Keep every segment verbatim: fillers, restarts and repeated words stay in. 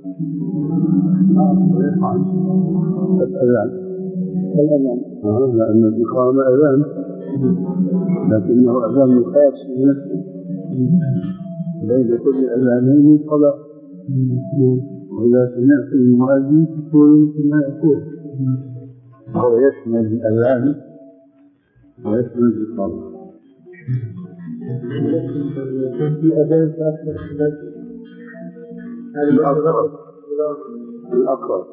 الأذان الأذان لأن الإقامة أذان لكنه أذان خاص بنفسه بين كل أذانين صلاة. وإذا سمعت المؤذن تقول ما يقول هو يشمل الأذان ويشمل الإقامة. في أذان ثلاث الأقرب الأقرب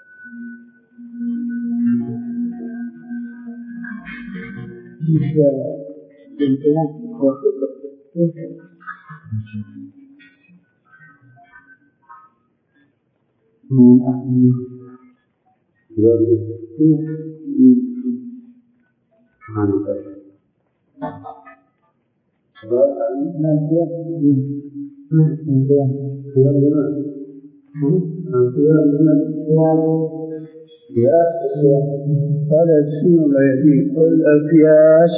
قال السنة لا يهدي قل القياس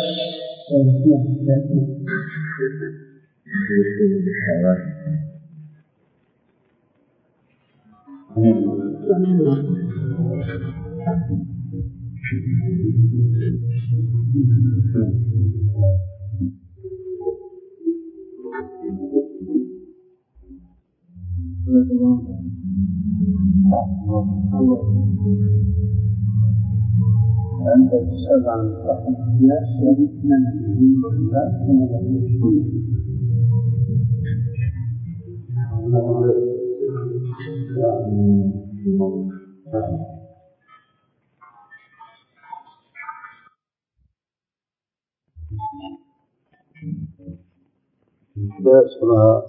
أنت تسأل عن الناس يمكن أن يكون لا لا اسمها